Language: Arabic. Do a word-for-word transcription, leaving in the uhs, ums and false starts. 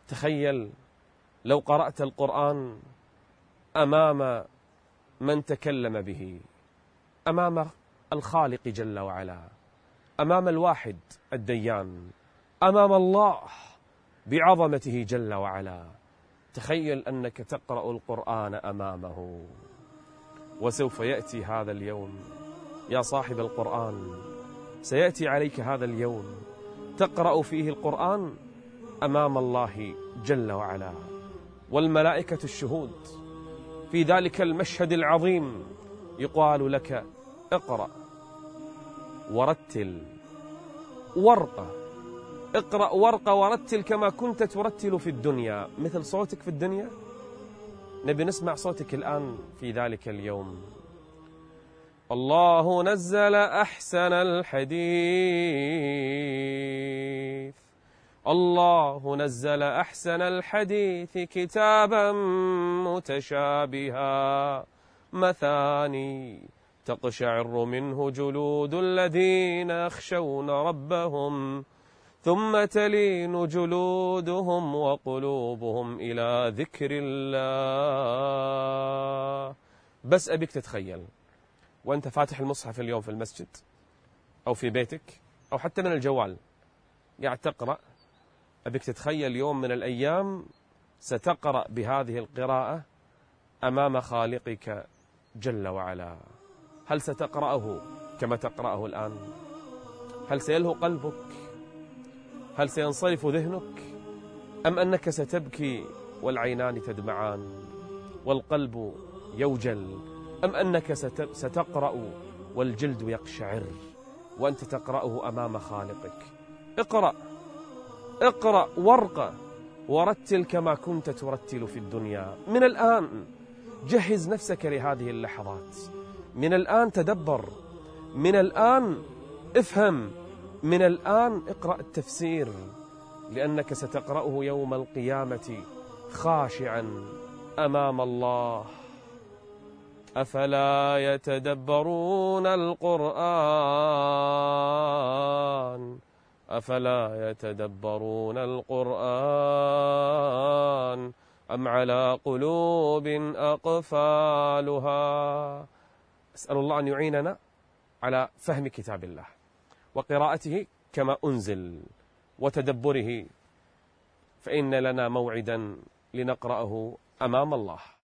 تخيل لو قرأت القرآن أمام من تكلم به، أمام الخالق جل وعلا، أمام الواحد الديان، أمام الله بعظمته جل وعلا. تخيل أنك تقرأ القرآن أمامه. وسوف يأتي هذا اليوم يا صاحب القرآن، سيأتي عليك هذا اليوم تقرأ فيه القرآن أمام الله جل وعلا والملائكة الشهود. في ذلك المشهد العظيم يقال لك اقرأ ورتل ورقة، اقرأ ورقة ورتل كما كنت ترتل في الدنيا، مثل صوتك في الدنيا. نبي نسمع صوتك الآن في ذلك اليوم. الله نزل أحسن الحديث الله نزل أحسن الحديث كتابا متشابها مثاني تقشعر منه جلود الذين يخشون ربهم ثم تلين جلودهم وقلوبهم إلى ذكر الله. بس أبيك تتخيل وأنت فاتح المصحف اليوم في المسجد أو في بيتك أو حتى من الجوال قاعد تقرأ، أبيك تتخيل يوم من الأيام ستقرأ بهذه القراءة أمام خالقك جل وعلا. هل ستقرأه كما تقرأه الآن؟ هل سيلهو قلبك؟ هل سينصرف ذهنك؟ أم أنك ستبكي والعينان تدمعان والقلب يوجل؟ أم أنك ستقرأ والجلد يقشعر وأنت تقرأه أمام خالقك؟ اقرأ اقرأ ورقة ورتل كما كنت ترتل في الدنيا. من الآن جهز نفسك لهذه اللحظات، من الآن تدبر، من الآن افهم، من الآن اقرأ التفسير، لأنك ستقرأه يوم القيامة خاشعا أمام الله. أفلا يتدبرون القرآن أفلا يتدبرون القرآن أم على قلوب أقفالها. أسأل الله أن يعيننا على فهم كتاب الله وقراءته كما أنزل وتدبره، فإن لنا موعدا لنقرأه أمام الله.